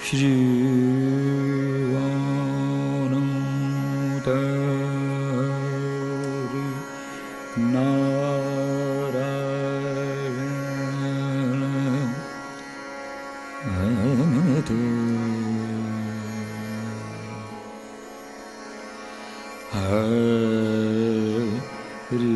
Shrivanantari Narayana Hari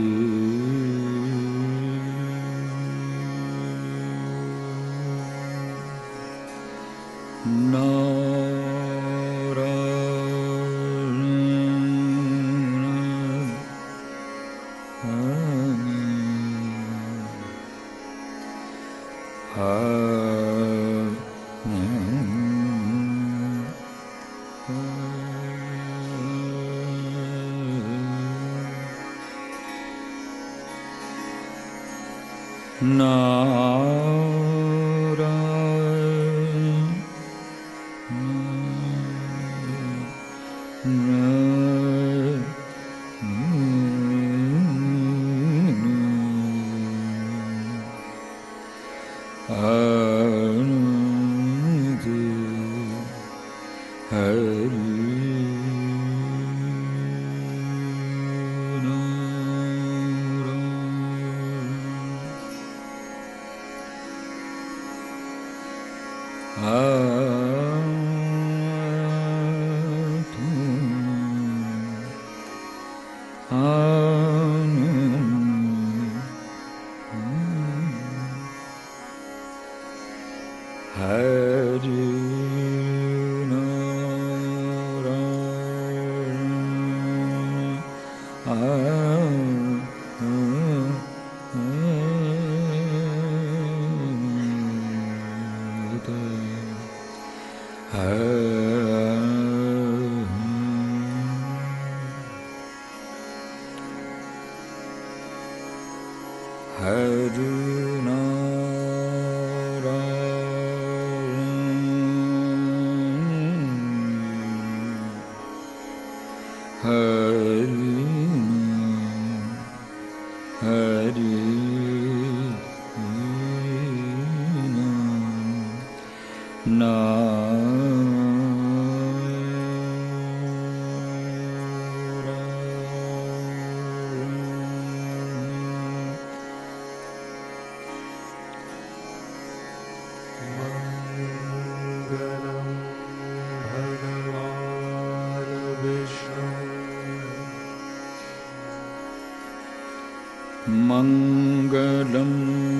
Mangalam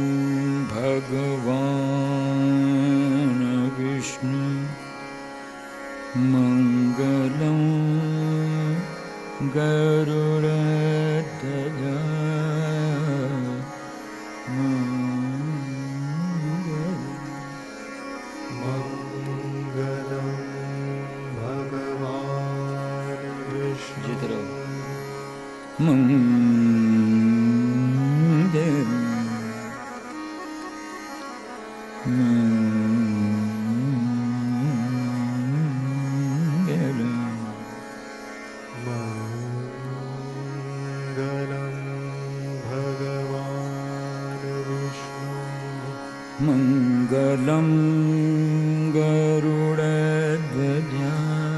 Bhagavan Vishnu Mangalam Garudataya Mangalam Bhagavan Vishnu Mangalam Garudataya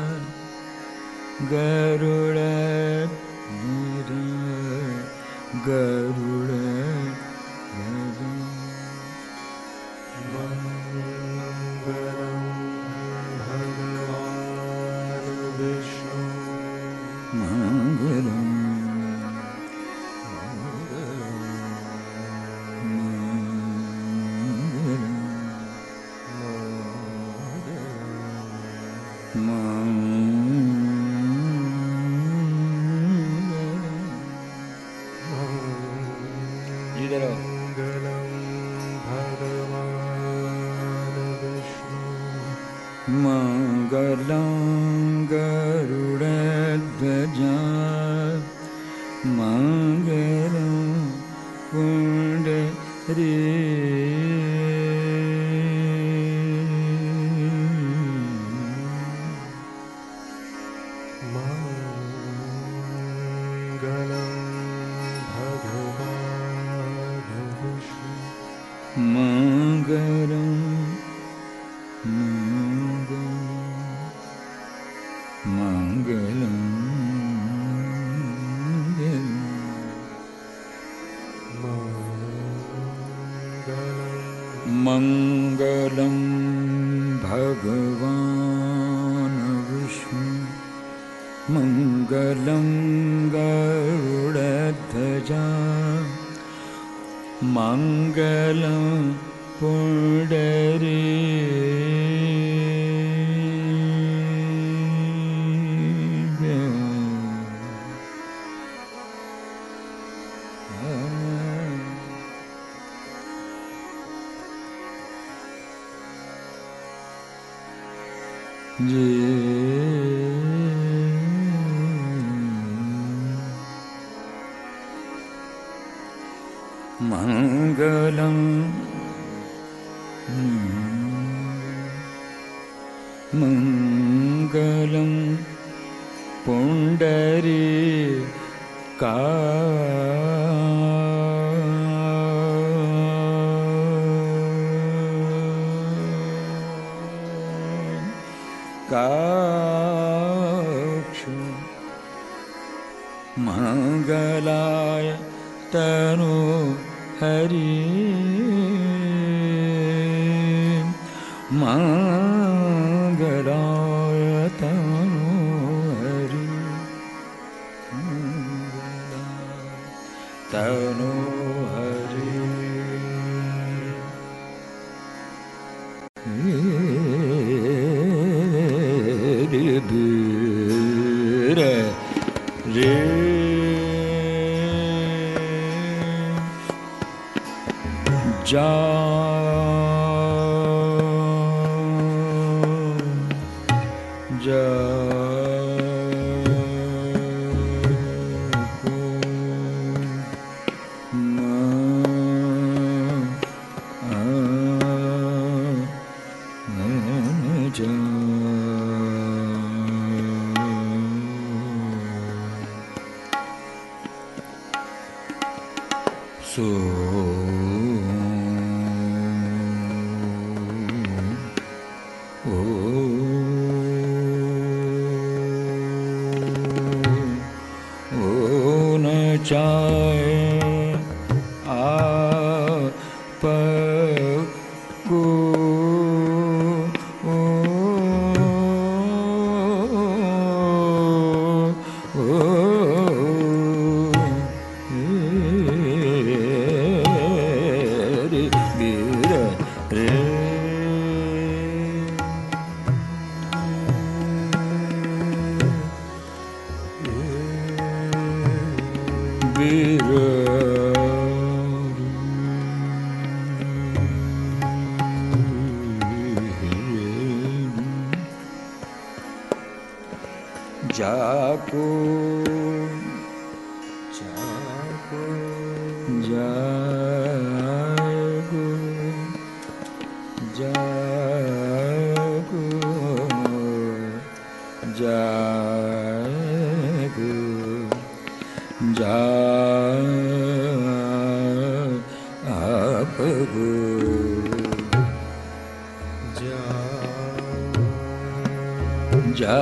Mangalam Garudataya Mangalam Pundari Mangalam Bhagavan Vishnu Mangalam मङ्गलं भगवान् विष्णु मङ्गलं गरुडध्वजा मङ्गलं पुण्डरी मङ्गलं मङ्गलं पुण्डरीकाक्ष मङ्गलाय तनु हरि मङ्गलाय तनु हरि तनु हरि रे जा जाको जाको जागो जागो जागो जागो जा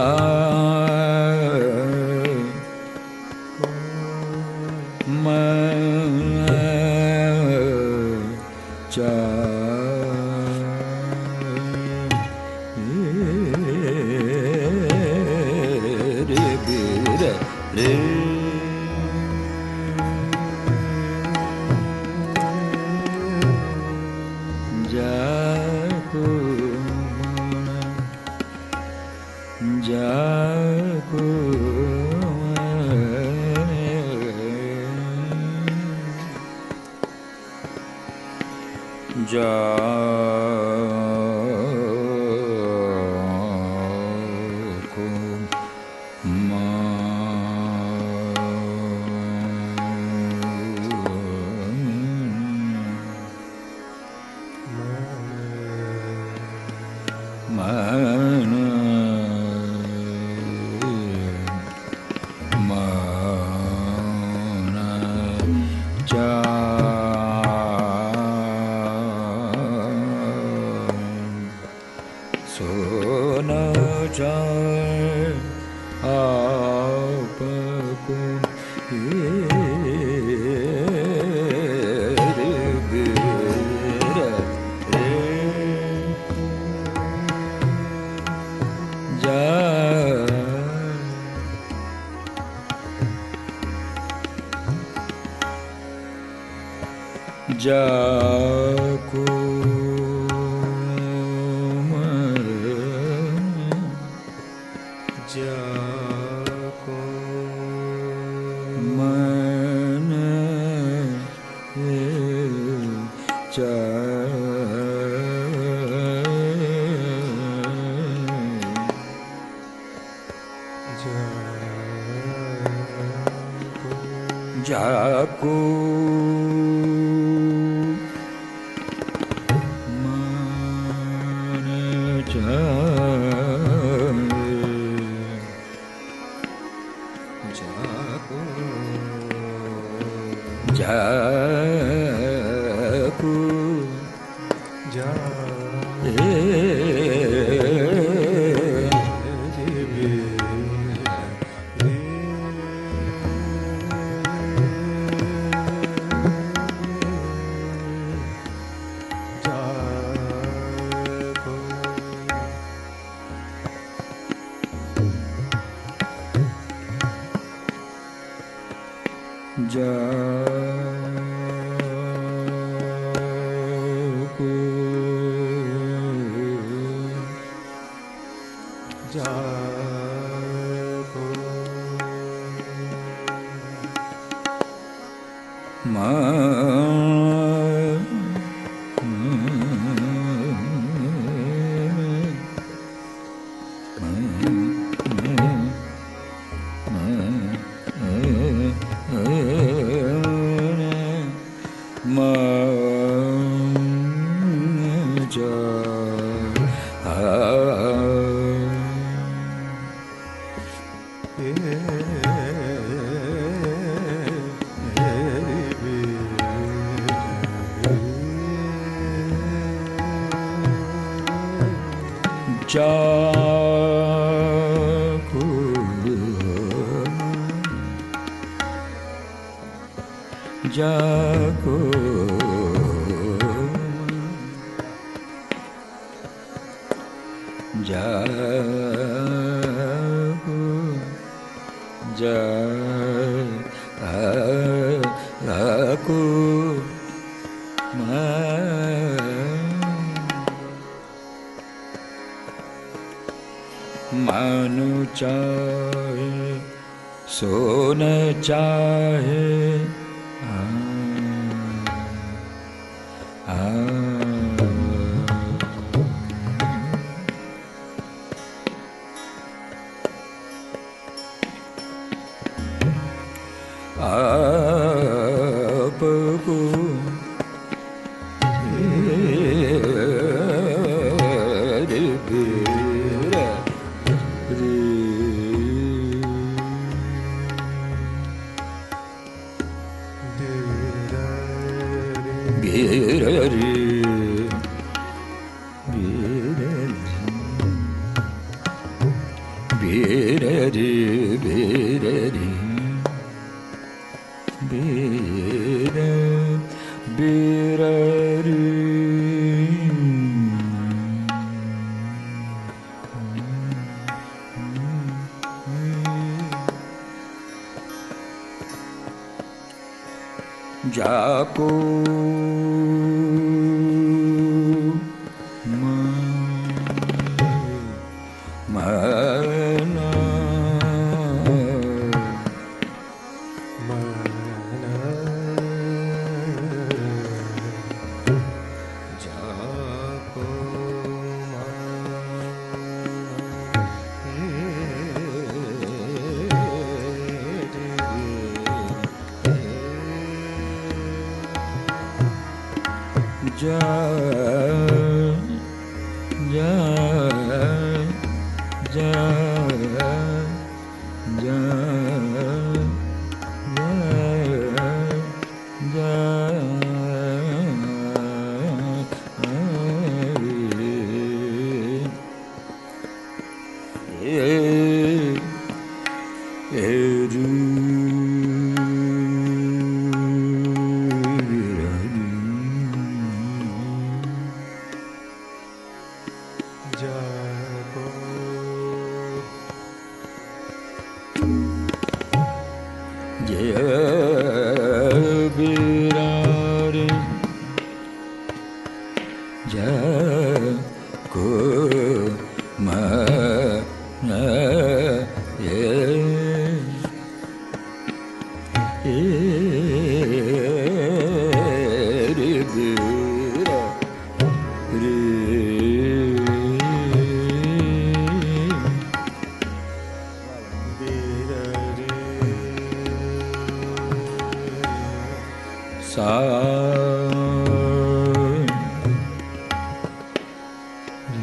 जाको मन जाको मन जाको जाको जाको जाको जाको मानु चाहे सो न चाहे आपको जाको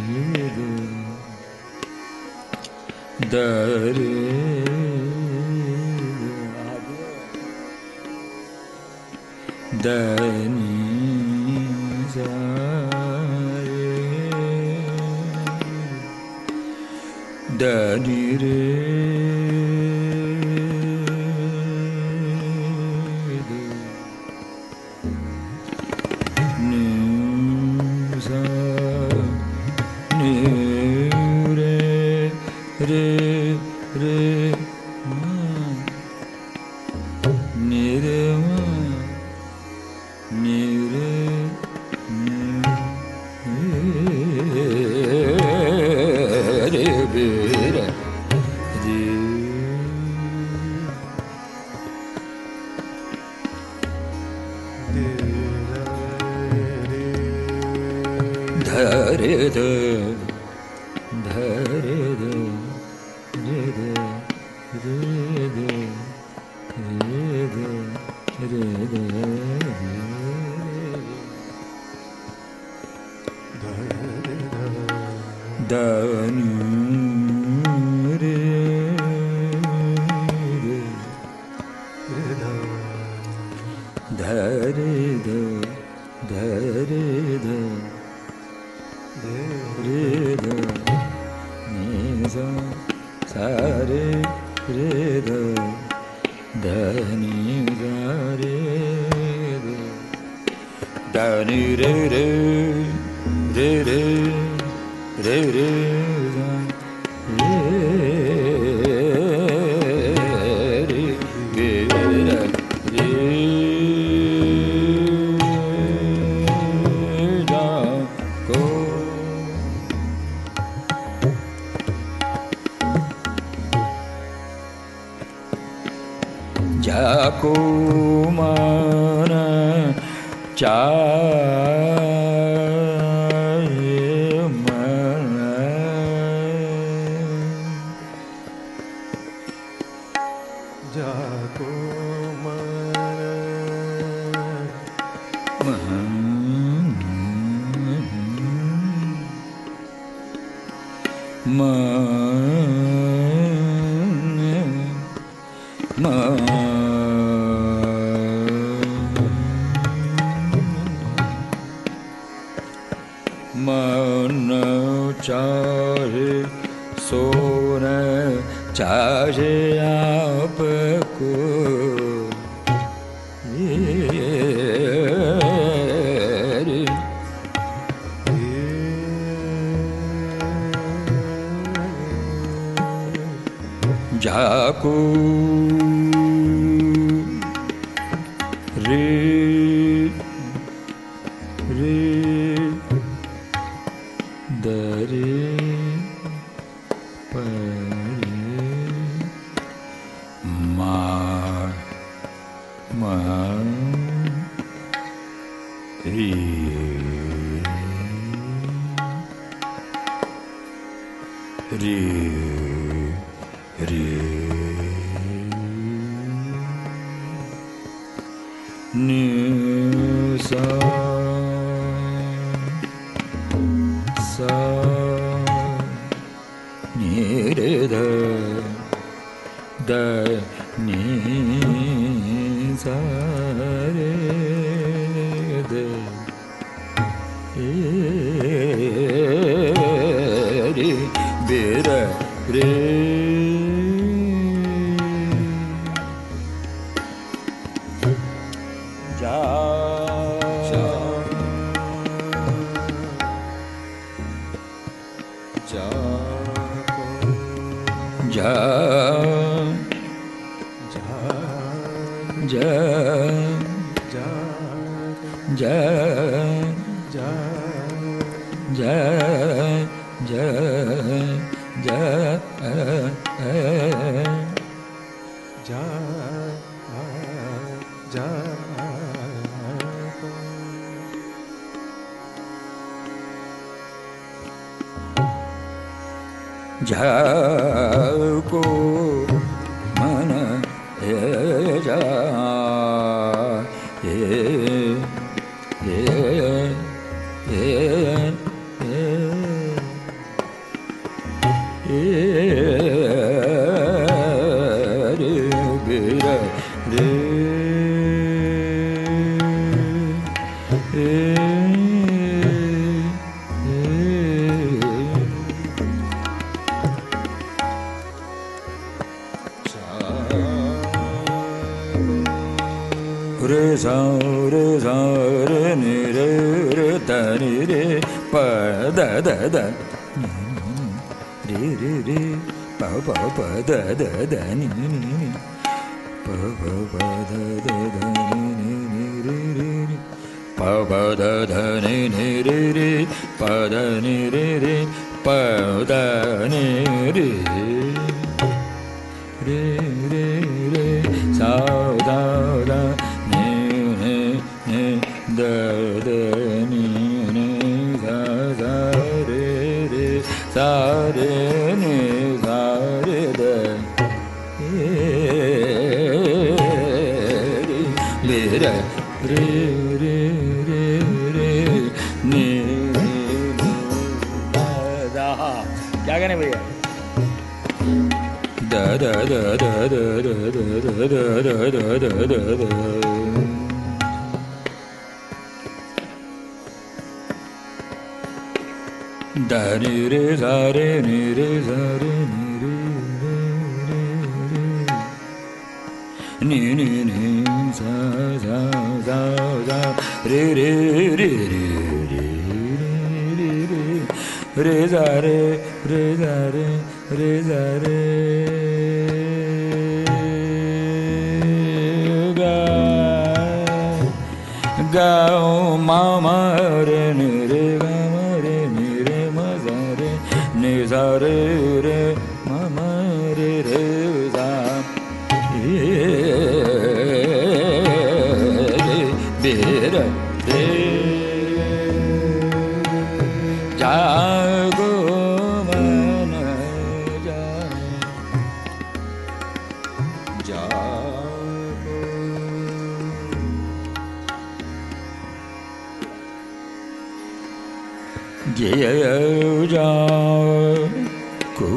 दरे दनी दनी रे जाको मन चाहे मन जाको मन चाहे सोन चाहे आपको जाको रे रे दरे परे मा रे रे रे नि सा सा नि रे ध द नि सा रे द रे बेर रे जा जा जा जा जा जा जाको मन जा sa re ni re re da ni re pa da da da re re re pa pa pa da da da ni pa pa pa da da da ni re re pa pa da da ni re re pa da ni re re pa da ni re re re re sa da da ni da da ni sa sa re re sa re ni sa re da re re re re re re ni da क्या कहने भैया da da da da da da da da da da da da da ni re sa re ni re sa re ni re ni ni ni sa sa sa sa re re re re re re sa re sa re sa re ga ma ma re ni re ga ma re ni re ma sa re ni sa re re ma ma re re sa re re re jago mana jane jago jaya jago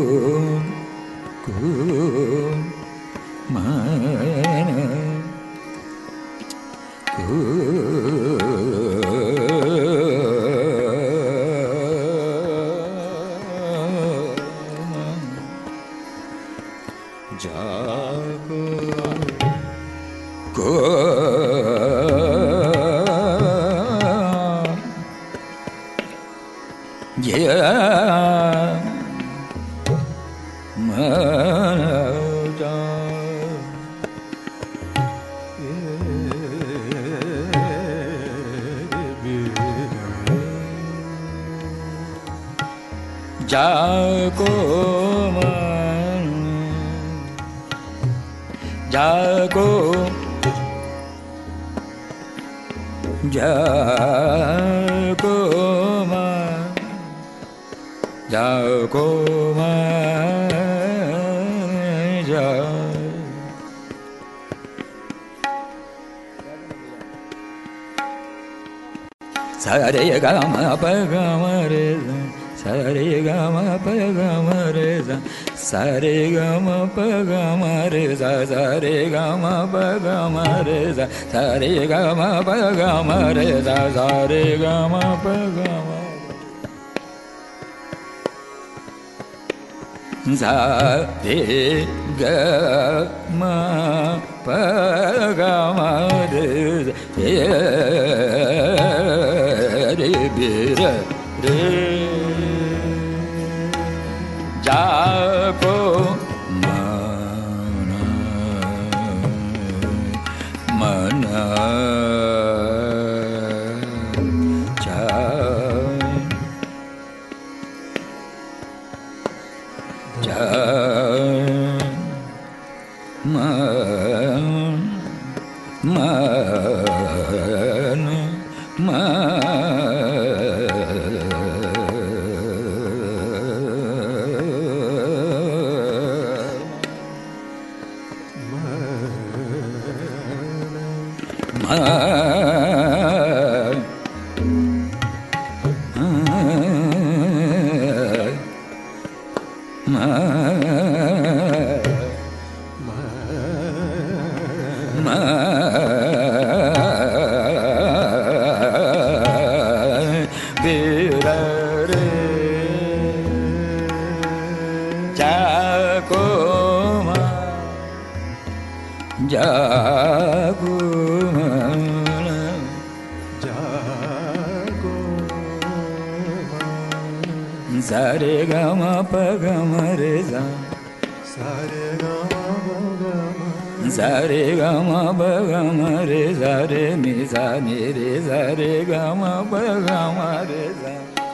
mana jago man jago jago man jago man sa re ga ma pa ga ma re sa re ga ma pa ga ma re sa re ga ma pa ga ma re sa re ga ma pa ga ma re sa re ga ma pa ga ma re sa re ga ma pa ga ma sa re ga ma pa ga ma re re re re jago mana mana jago sa re ga ma pa ga ma re sa sa re ga ma pa ga ma sa re ga ma pa ga ma re sa re ni sa ni re sa re ga ma pa ga ma re sa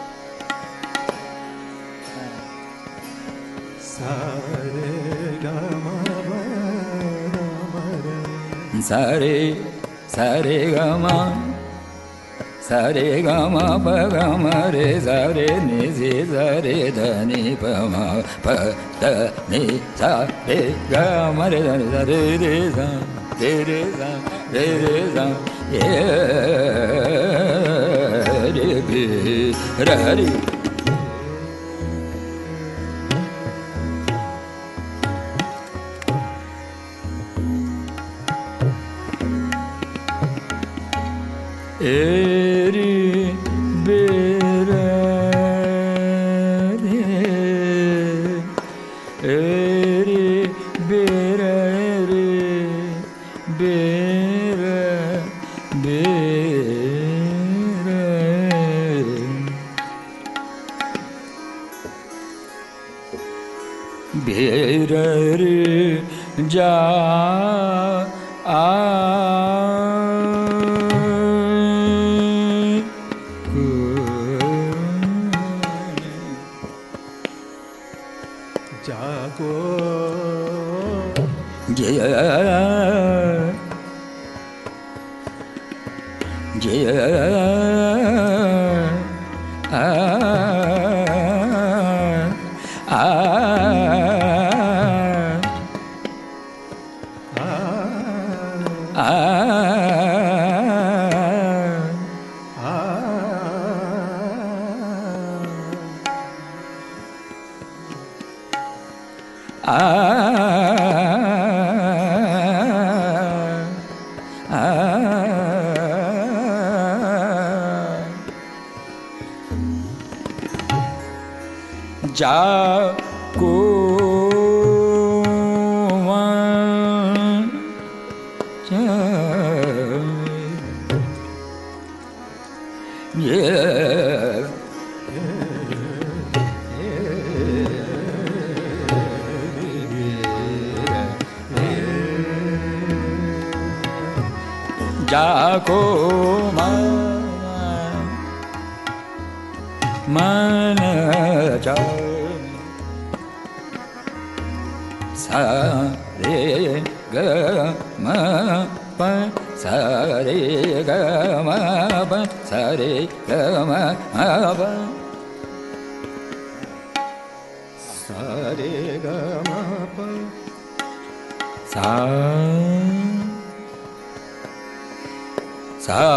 sa re ga ma pa ga ma re sa re ga ma sa re ga ma pa ga ma re sa re ni si sa re da ni pa ma pa da ni sa re ga ma re da ni sa re re sa re re sa re re sa re bi ra ri eri bera re eri bera re bera bera bera re ja a jago jaya ja ko ma ja yeah ja ko ma man ja sa re ga ma pa sa re ga ma pa sa re ga ma pa sa re ga ma pa sa sa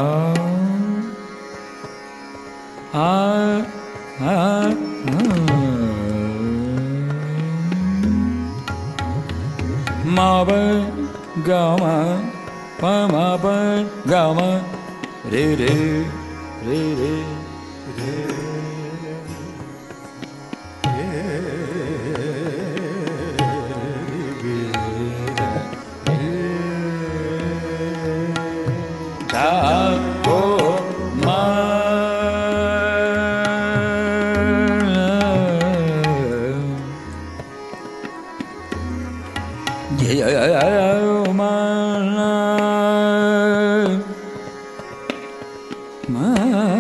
ma ba ga ma pa ma ba ga ma re re re re re ja ko ma ma ma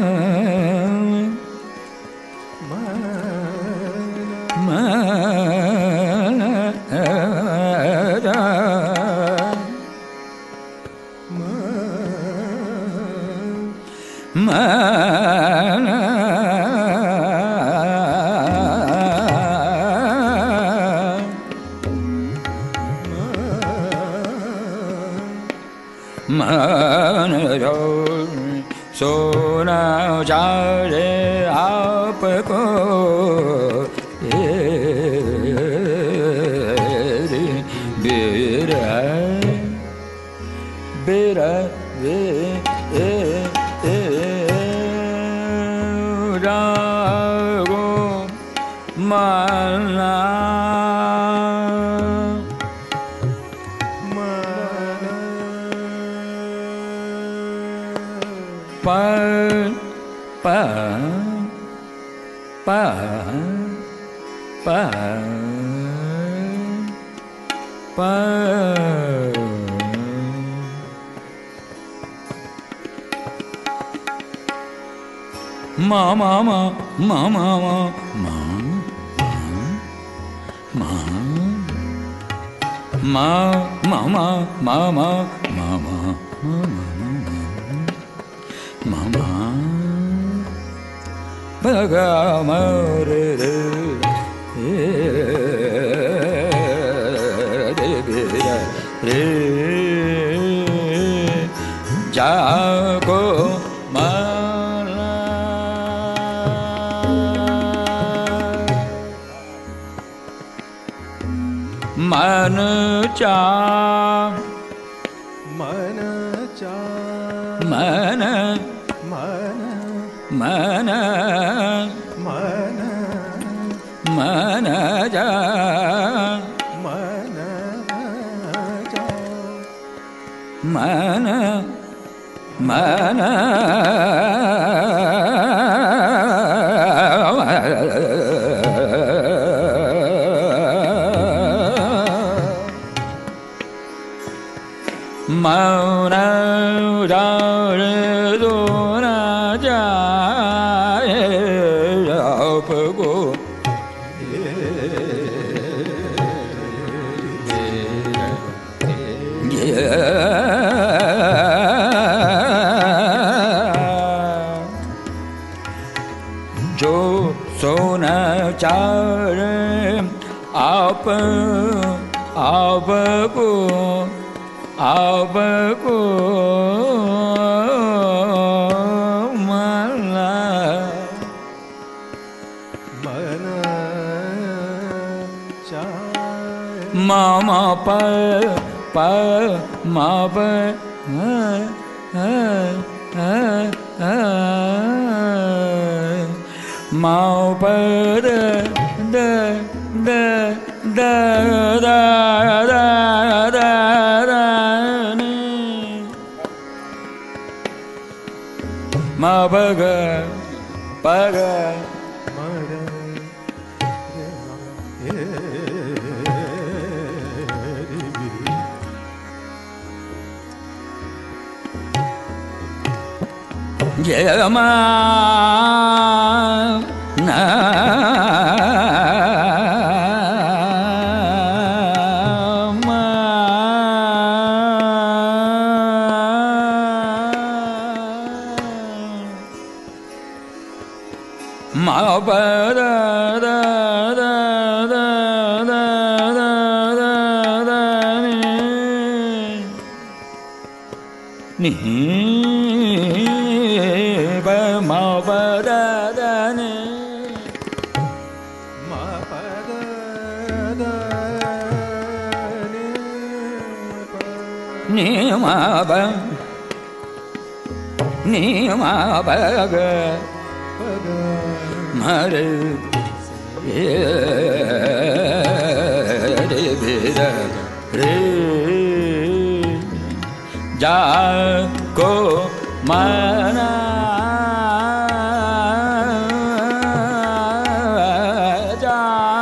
ma सोना चारे आपको बेरा बेरा वे रागो माना pa pa pa pa pa ma ma ma ma ma ma ma ma ma ma ma ma ma ma ma ma pa ga ma re re re ja ko ma मन चा मन चा मन मन मन मन मन जा मन चा मन मन màu nào đào do na cha phật cô jo so na cha ap ko आपको माला मन चाहे मामा प मा प माओ प द द द द द ma ba ga pa ga ma re ye ma na ma ba da da da da da da da da ni ba ma ba da da ni ma pa da da ni ma ba ga mare re ja ko mana ja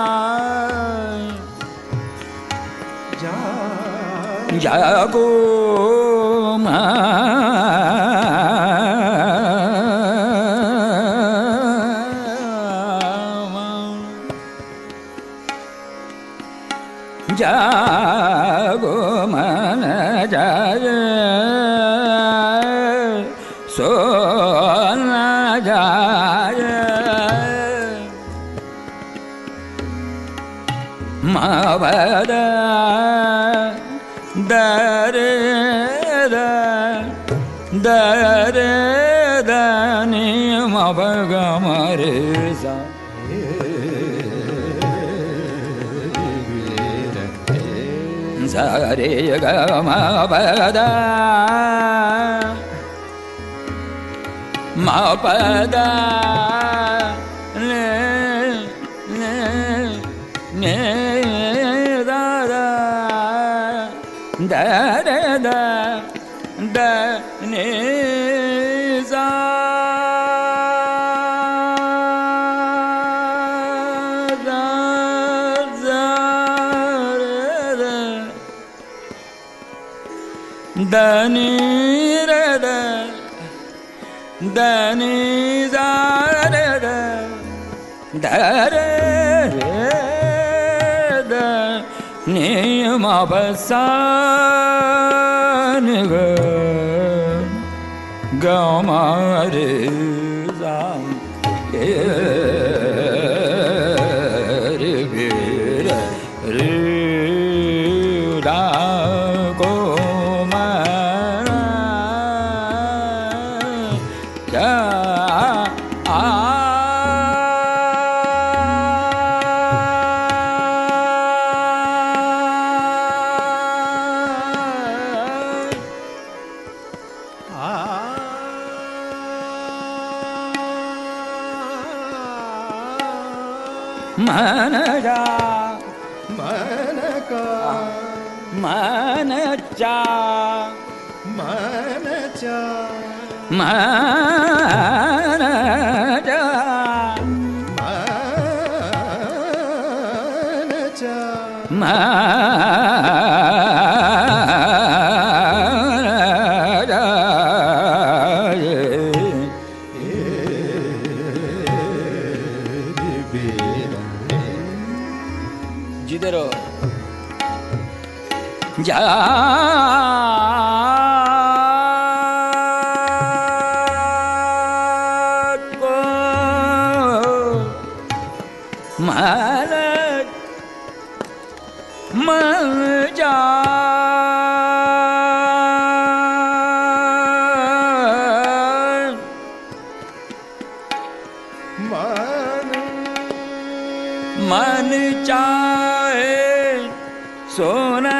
ja ko ma jago mana jaya so na jaya ma ba da da re da da re da ni ma ba ga ma re sa sa re ga ma ba da ma pa da le ne da da da da da da ne za దని ರದ దని the ದರೆ the ನಿಯಮ ಬಸಾನಿಗ ಗಮರೆ मनजा मनका मनचा मनचा मनजा मनचा जिधरो जा को मालक मन जा मन चाहे सोना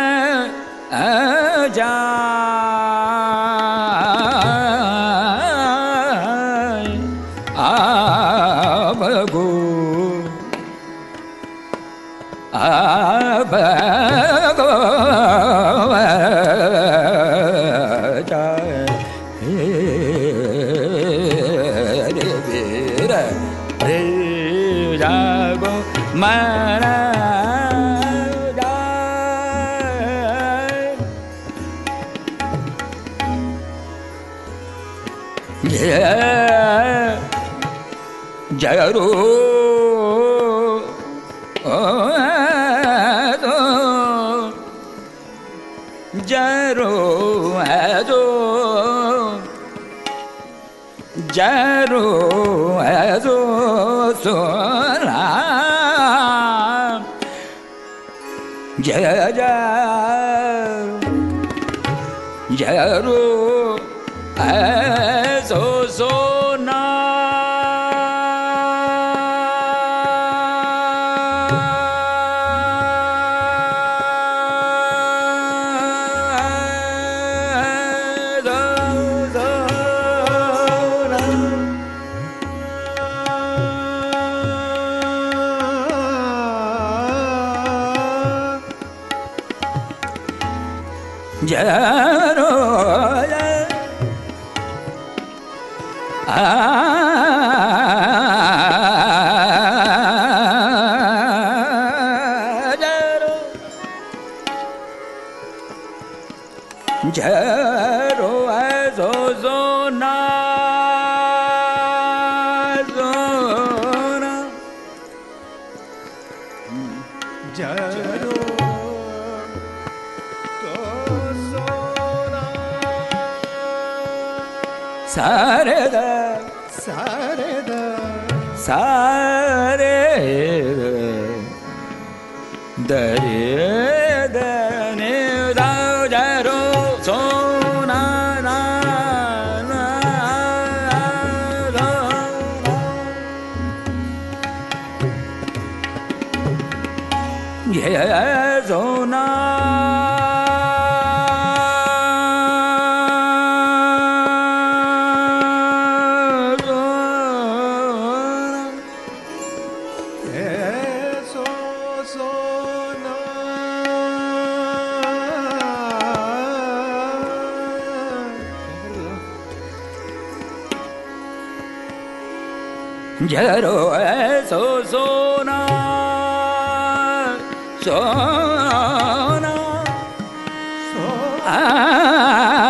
जाए आबगो जाए रे जागो माना जयरो जयरो ऐजो जयरो ऐजो सोना जय जय जयरो ऐजो सोना जरो जरो ऐसो सोना सोना जरो सारे द सारे द सारे दरे दने दा जरो सोना ना ना ये सोना जरो ऐसो सोना सोना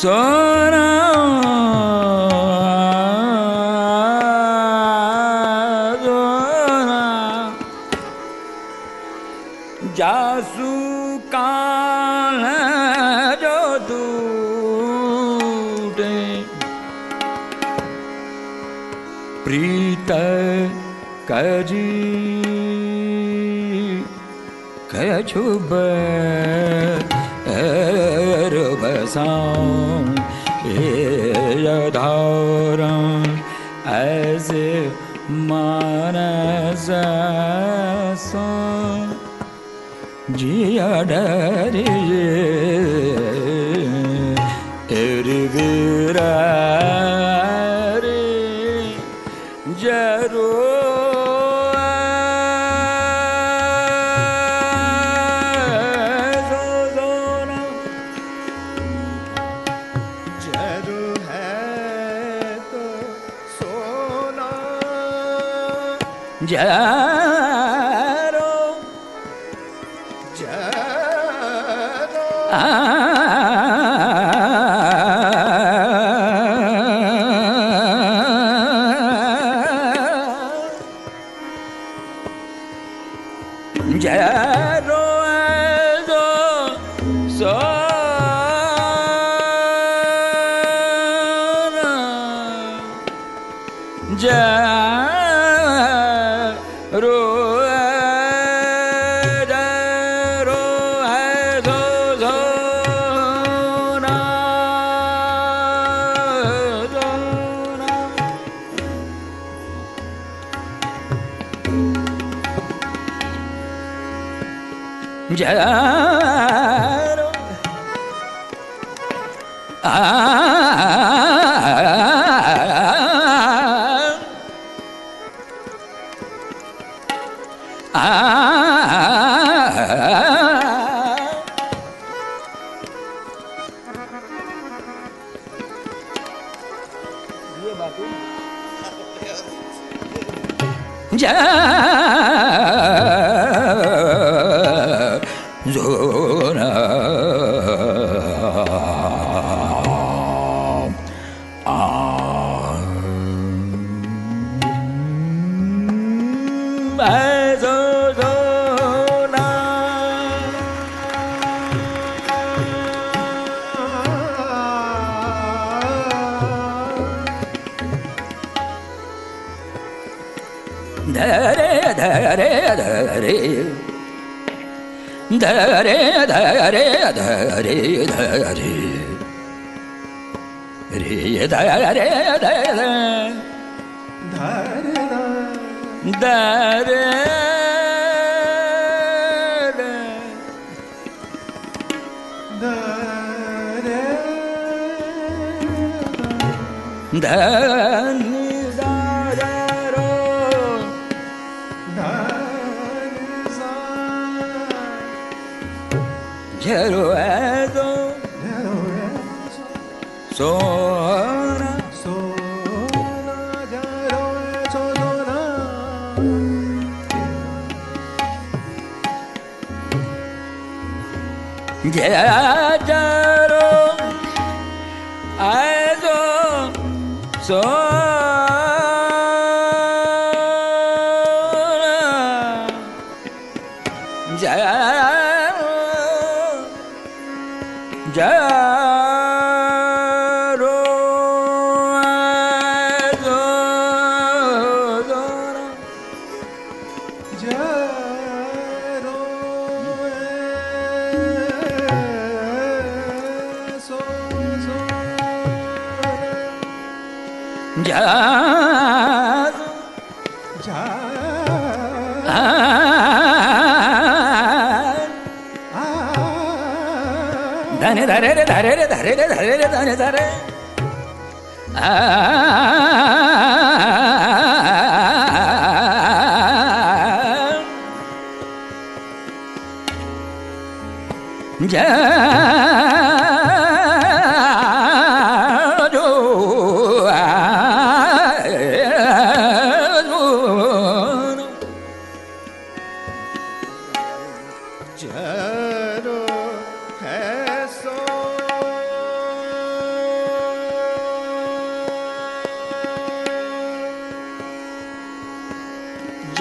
सोना सोना जासू काल जो टूटे प्रीत कजी कछुब बसाऊं यधारं ऐसे मानस जिया डरिए इर्गिरा रे जरो जरो जरो जरो सो जरो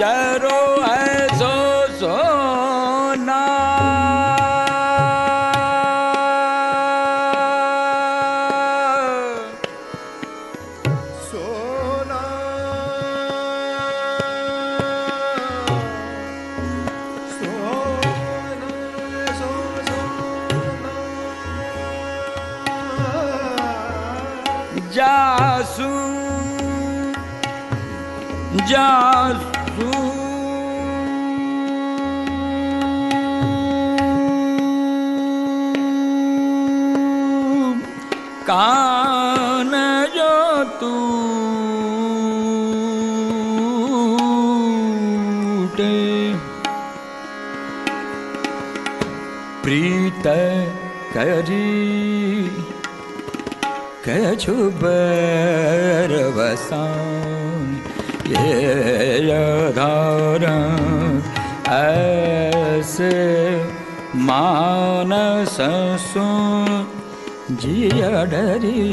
जरो ऐसो सोना जासू जासू कान जो टूटे प्रीत करी कछु बरवसान ये धारण ऐसे मानस सुन जिया डरी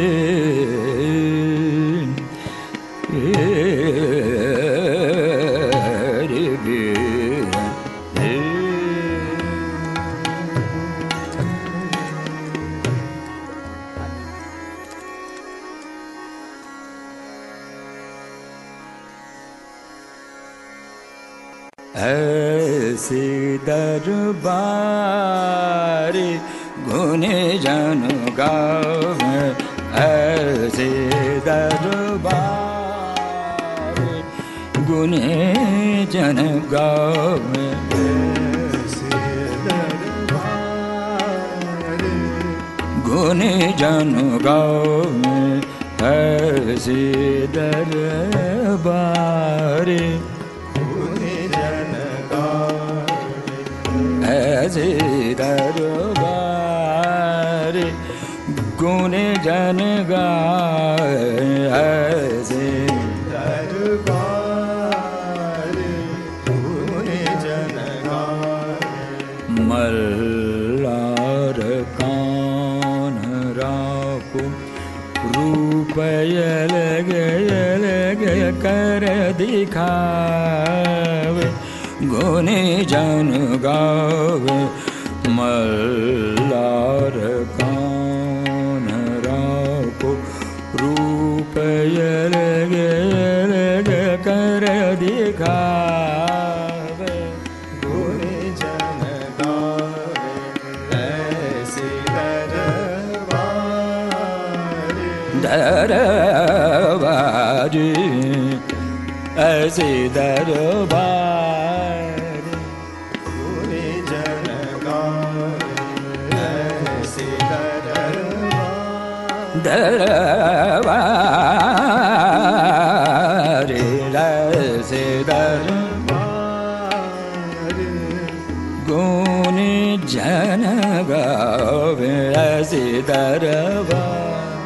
ऐसे दरबार गुने जन गावे ऐसे दरबार गुने जन गावे ऐसे दरबार गुने जन गावे ऐसे दरबार ऐसे दरबार गुने जन गाए ऐसे दरबार गुने जन गाए मल्लार कान राको रूप यलगे कर दिखावे गुने जन गावे मल्लार कान राको रूप यलगे कर दिखावे गुने जन गावे ऐसे दरबार ऐसे दरबार गुने जन गावे ऐसे दरबार ऐसे दरबार गुने जन गावे ऐसे दरबार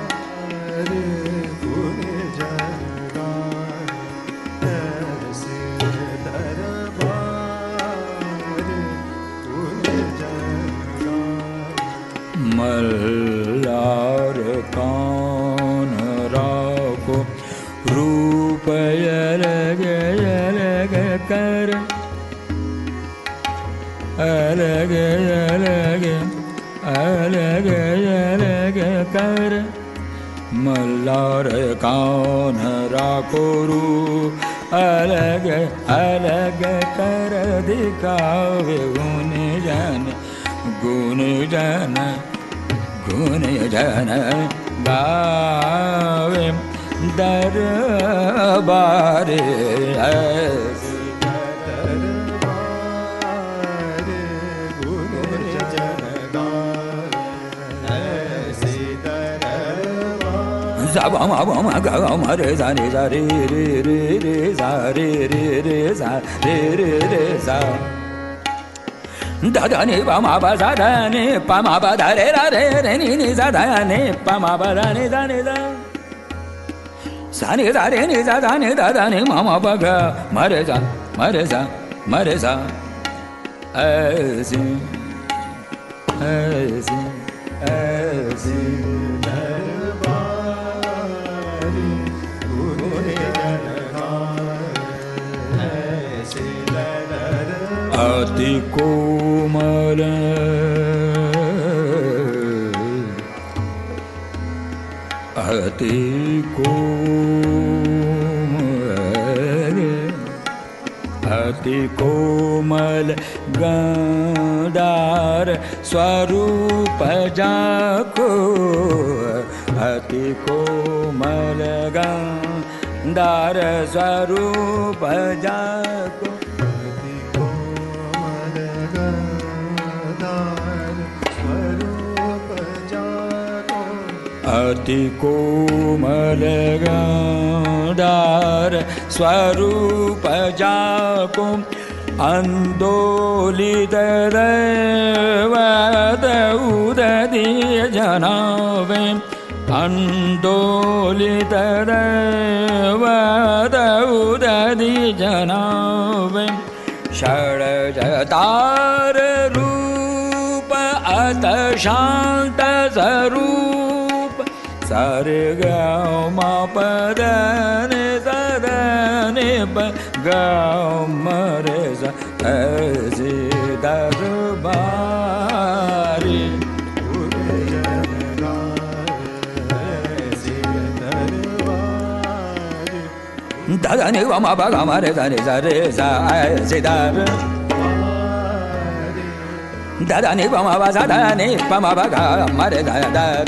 मल्लार कान राको रूप यलगे कर अलगे कर मल्लार कान राको रूप अलग कर दिखावे गुण जन गावे दरबार ऐसे दरबार गुने जन गावे ऐसे दरबार सा मा गा मा रे सा रे सा रे रे रे रे सा रे रे रे सा रे रे रे सा दा दा ni pa ma pa sa da ni pa ma pa da re ra re re ni ni sa da ni pa ma pa da ni da sa ni da re ni sa da ni ma ma pa ga ma re sa ऐसे दरबार गुने जन गावे कोमल अति कोमल अति कोमल गंधार स्वरूप जाको अति कोमल गंधार स्वरूप जाको अति कोमल गंधार स्वरूप जाको अति कोमल गंधार स्वरूप जाको अंदोलित दैवत उदधि जनावे अंदोलित दैवत उदधि जनावे षड्जतार रूप अत शांत स्वरूप सारे गाँव मा पदन सदने गाँव मरे ऐसे दरबारी दादा ने वमा बागा मारे दाने सारे ऐसे दर दादा ने वमा बाजा दाने पमा बागा मारे दादर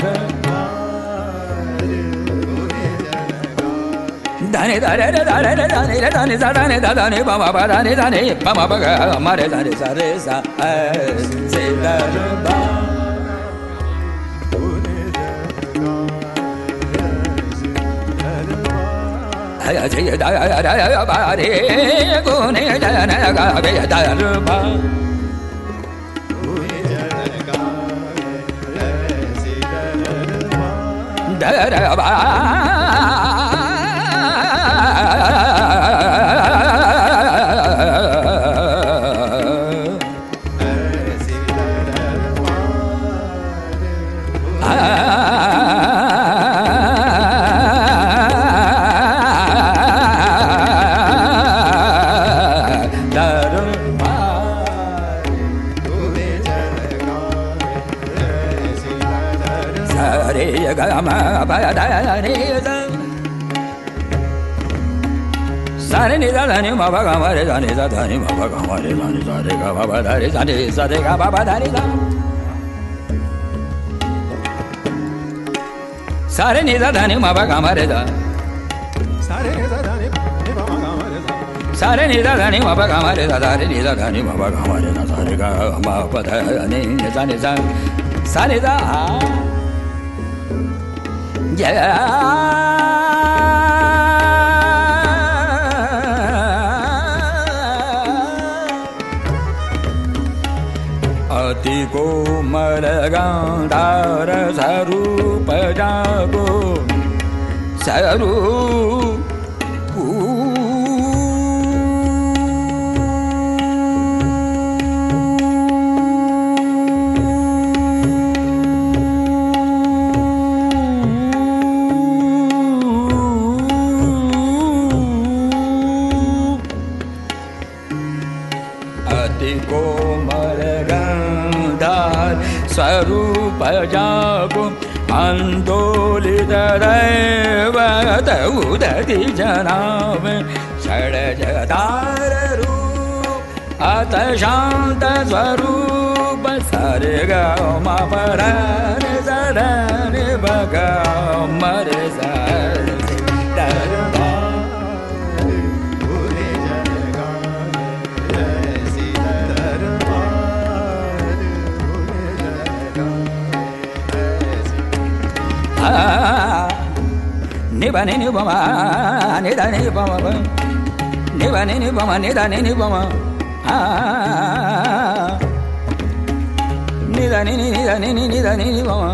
दाने दाने दाने दाने दाने दाने दाने बाबा दाने दाने बाबा बगा हमारे दाने सारे सा ऐसे दरबार आया जय दाया दाया बारे गुने जन गावे दरबार दरबार सारे नि दा नि मा बा गा मा रे दा नि दा धा नि मा बा गा मा रे दा नि दा रे गा बा बा धा रे दा नि सा रे गा बा बा धा रे दा सारे नि दा नि मा बा गा मा रे दा सारे नि दा नि बा गा मा रे दा सारे नि दा नि मा बा गा मा रे दा धा रे नि दा नि मा बा गा मा रे दा सा रे गा मा बा धा नि सा नि सा सा नि दा अति कोमल गंधार स्वरूप जागो स्वरूप स्वरूप जागो आंदोलित दैवत उदधि जनावे षड्जतार रूप अत शांत स्वरूप सारे गाँव मा पराने सडने बगा मरे सारे निबने निबमा निदाने निबमा निबने निबमा निदाने निबमा निदाने निदाने निदाने निबमा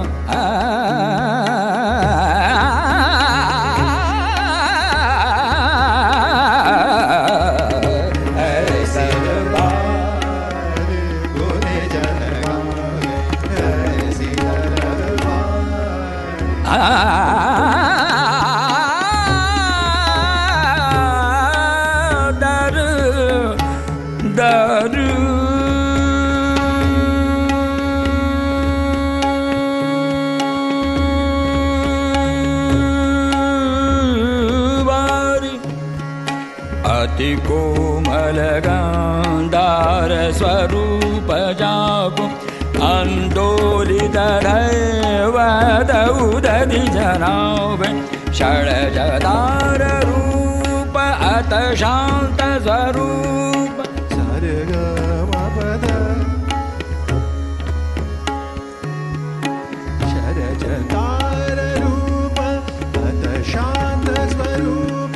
daru अति कोमल गांधार स्वरूप जापो आंदोलित दैवत उदधि जनाभ षडजदार रूप अत शांत स्वरूप सरगमपद षडजदार रूप अत शांत स्वरूप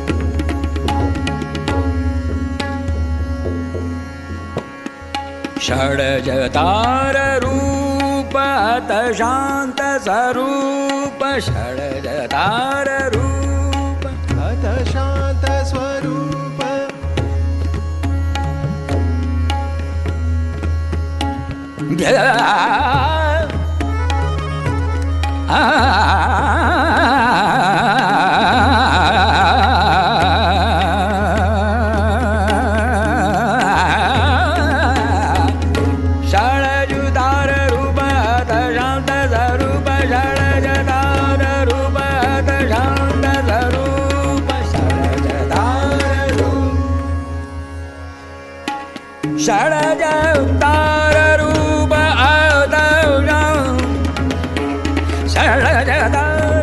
षडजदार रूप अत शांत स्वरूप षडजदार रूप अत शांत स्वरूप षडजदार रूप अत षडजदार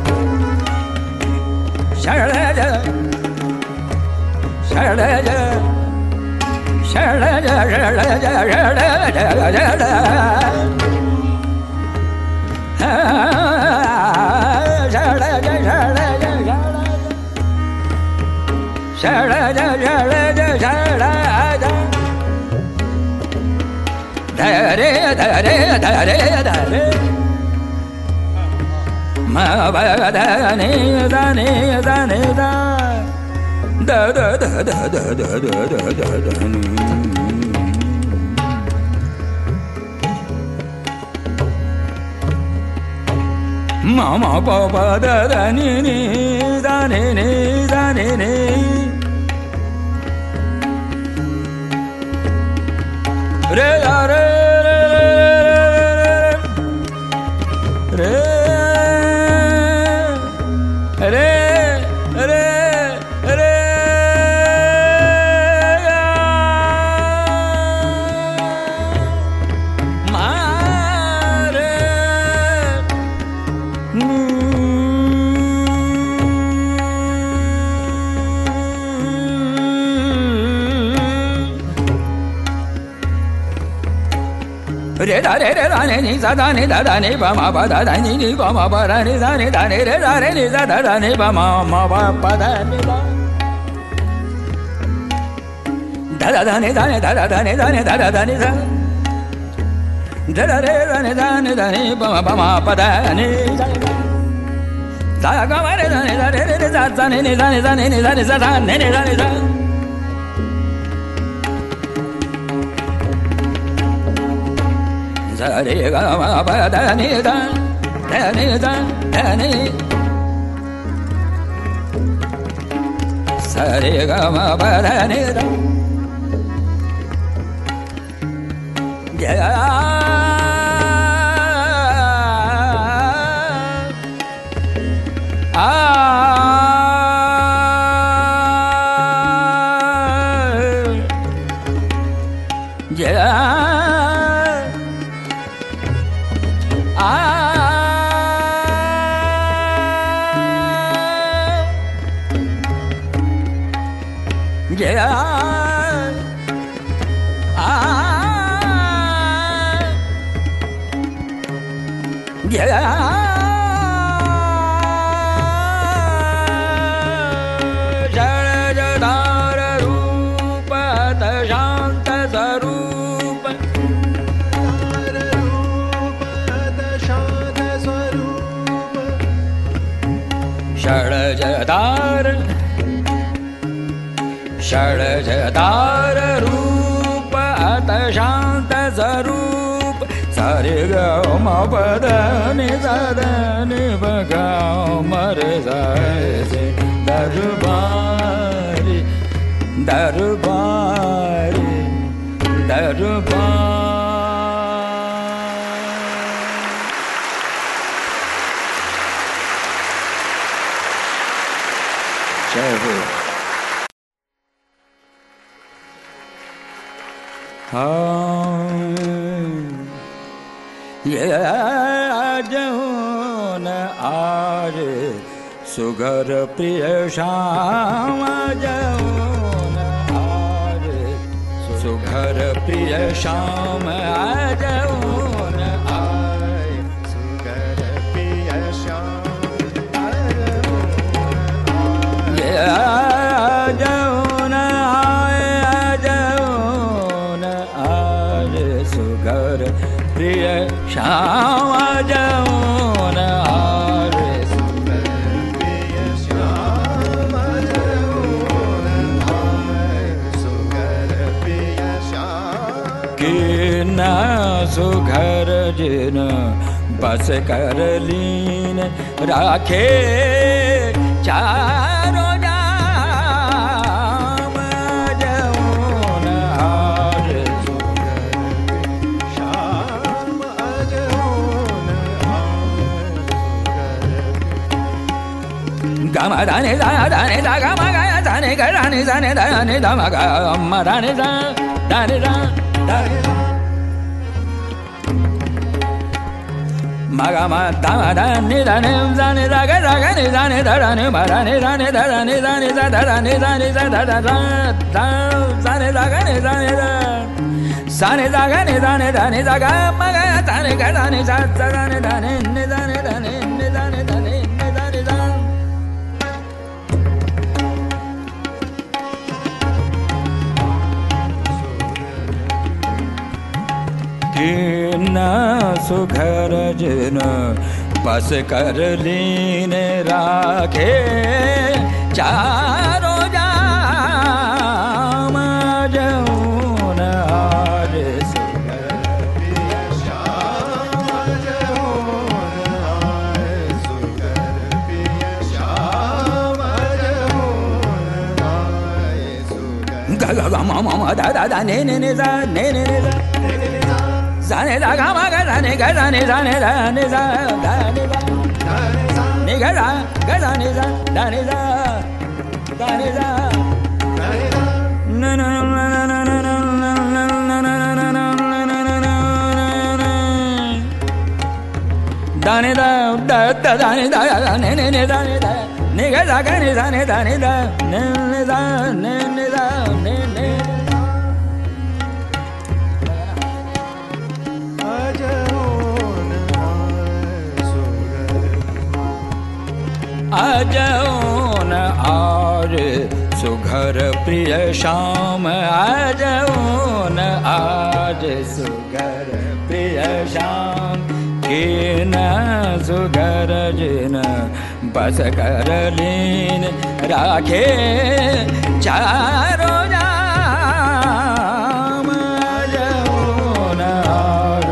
षडज षडज षडज षडज धरे धरे धरे धरे म धने धने धने द द द द द द द द म म प प द द नि नि धने नि धने नि re la re re re re re ma re re da re da ne ni sa da ne ba ma ba da ni ba ma ba da ne da ne re da ni sa da ne ba ma ba da ne da ne da ne da ne da ne da ne sa da re da ne ba ma ba da ne sa ga ma re da re sa ne da ne sa da ne da ne sa sa re ga ma ba da ne da ne sa re ga ma ba da ne da ya षडजदार रूप अत शांत स्वरूप सा रे ग म प the नि सा द नि प ग म रे सा से दरबारी दरबारी दरबार जय हो। ये जौन आज सुगर प्रिय श्याम जौन आज सुगर प्रिय श्याम जौन आय सुगर प्रिय श्याम ये जौन आज सुगर प्रिय श्याम जौन आज न सुघर जिन बस कर लीन राखे चारों जाम जौन आज श्याम जौन गम दाने दा गम गाया दाने ग दाने दाने दाने दम ग अम्मा दाने दा दाने दा maga ma da da ni da ne da ne da ga ni da ne da da ne ma da ne da ne da da ne da ne da da ne da ne da da da da da ne da ga ne da ne da sa ne da ga ne da ne da ne da ga ma ga da ne ga da ne da da ne da ne ne da ne da ne ne da ne da ne ne da ne da न सुघर जिन बस कर लीन राखे चारों जाम जौन आज सुघर प्रिय श्याम जौन आय sugar प्रिय श्याम जौन आय सुगर ग ग म म दा दा दा ने ने दा ने ने दा जाने दा गा मा गा जाने गा जाने जाने दा ने दा दा ने दा ने गा दा गा जाने दा दा ने दा दा ने दा na na na na na na na na na da ne da da da ne da ne ne ne da ne da ne ga da ga ne da ne da ne da ne ne da ne ne da ne ne अजौन आज सुघर प्रिय श्याम अजौन आज सुघर प्रिय श्याम के न सुघर जिन बस कर लीन राखे चारों जाम अजौन आज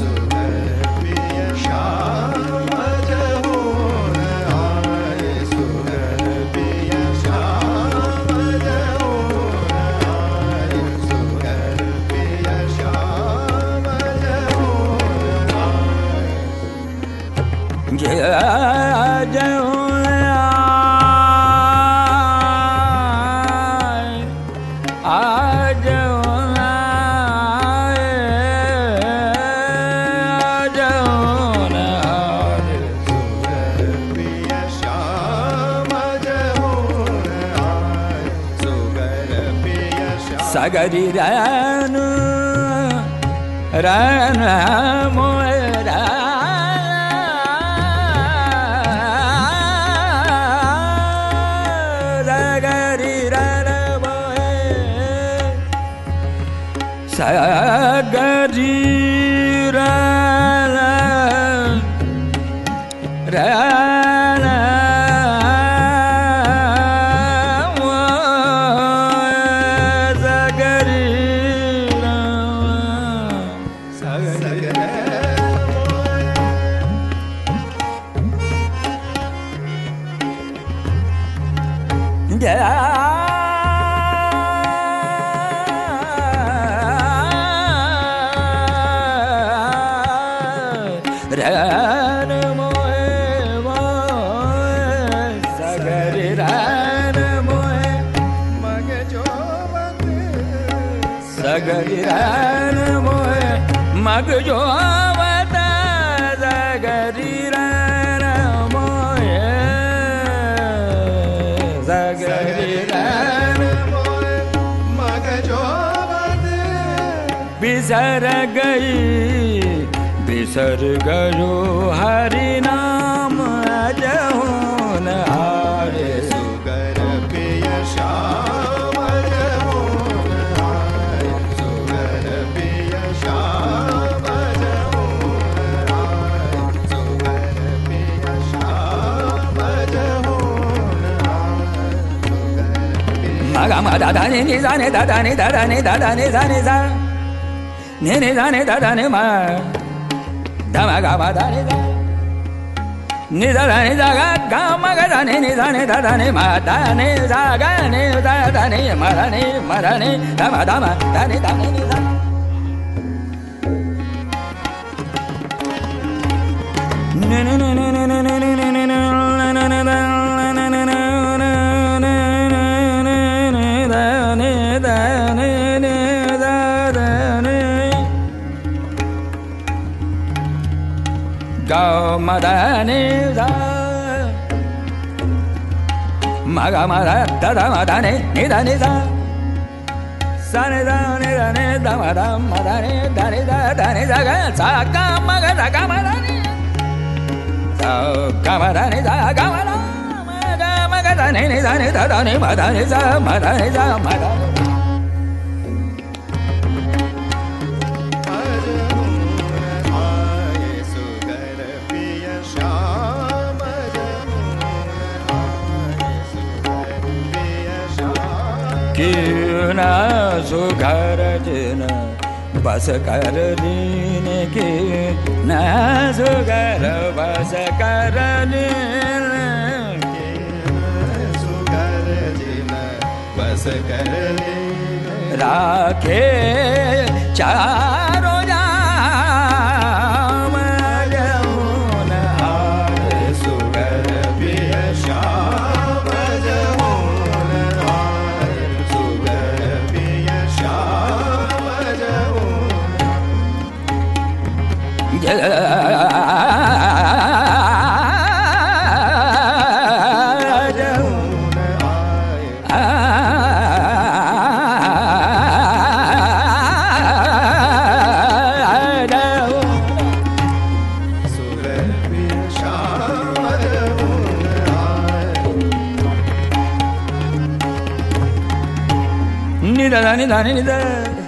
sagari ranu rana moera sagari rana moera sagari rana rana gari ran moe mag jo avata da gari ran moe da gari ran moe mag jo avata bisar gayo hari naam ajho न हारे sugar पिय श्याम जहो न हारे sugar पिय श्याम जहो न हारे सुगर पिय श्याम जहो न हारे मगा मदा दाने नि जाने दादाने दादाने दादाने जाने जा ने जाने दादाने मा धमा गा मा दाने जा नि दादाने जा गा मा गा दाने नि जाने दादाने मा दाने जा गा ने दादाने मराने मराने धमा धमा दाने दाने नि जा ने ने ने ने ने ने ने ने ने madane da maga mada da da madane ni da ni da sa ni da ni da ni da madane da ni da ni da ga sa ga maga da ga madane sa ga madane da ga maga da ni da ni da ni madane sa madane sa madane ना सुघर जिन बस कर लीन की ना सुघर बस कर लीन sugar जिन बस कर लीन राखे चारों जाम जमुन हारे सुगर पिय श्याम जमुन हारे सुगर पिय Shyam Dani dani ni da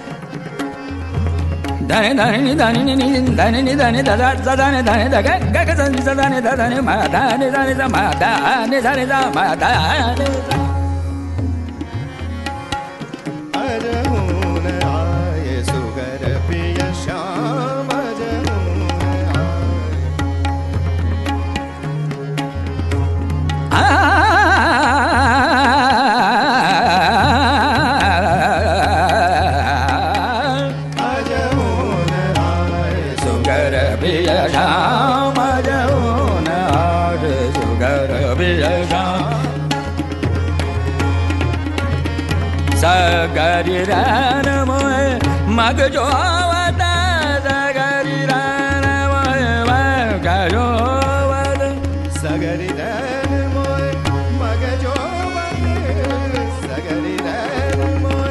dani dani ni dani ni dani ni dani da da dani dani da ga ga dani da dani da dani ma dani dani da ma dani dani da ma dani अजहुन आए sugar पिय Shyam अजहुन Sagari rana moe mag jo avata sagari rana moe mag jo avata sagari rana moe mag jo avata sagari rana moe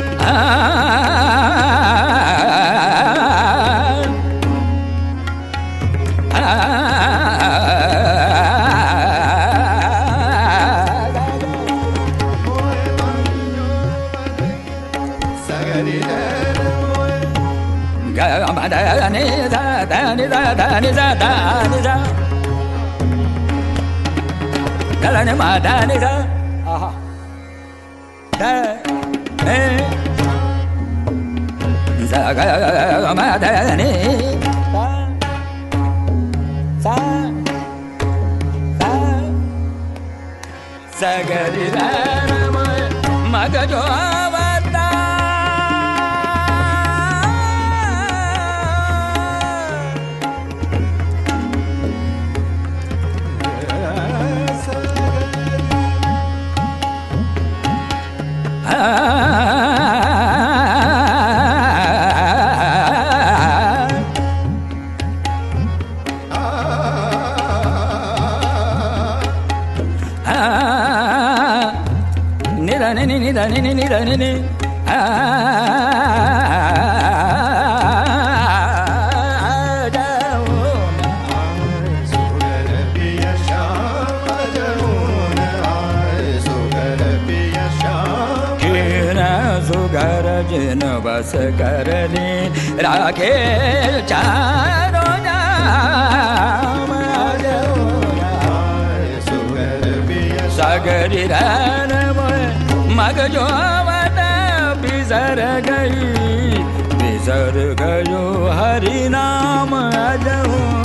dani da dani da dani da dani ma dani da aha da za ga ma dani sa sa sa ga ri da ma ga jo ni ni da ni ni da ni ni जिन बस करनी राखे चारो नाम सागरी run मग जो बिसर गई बिसर गयो हरि नाम अजहू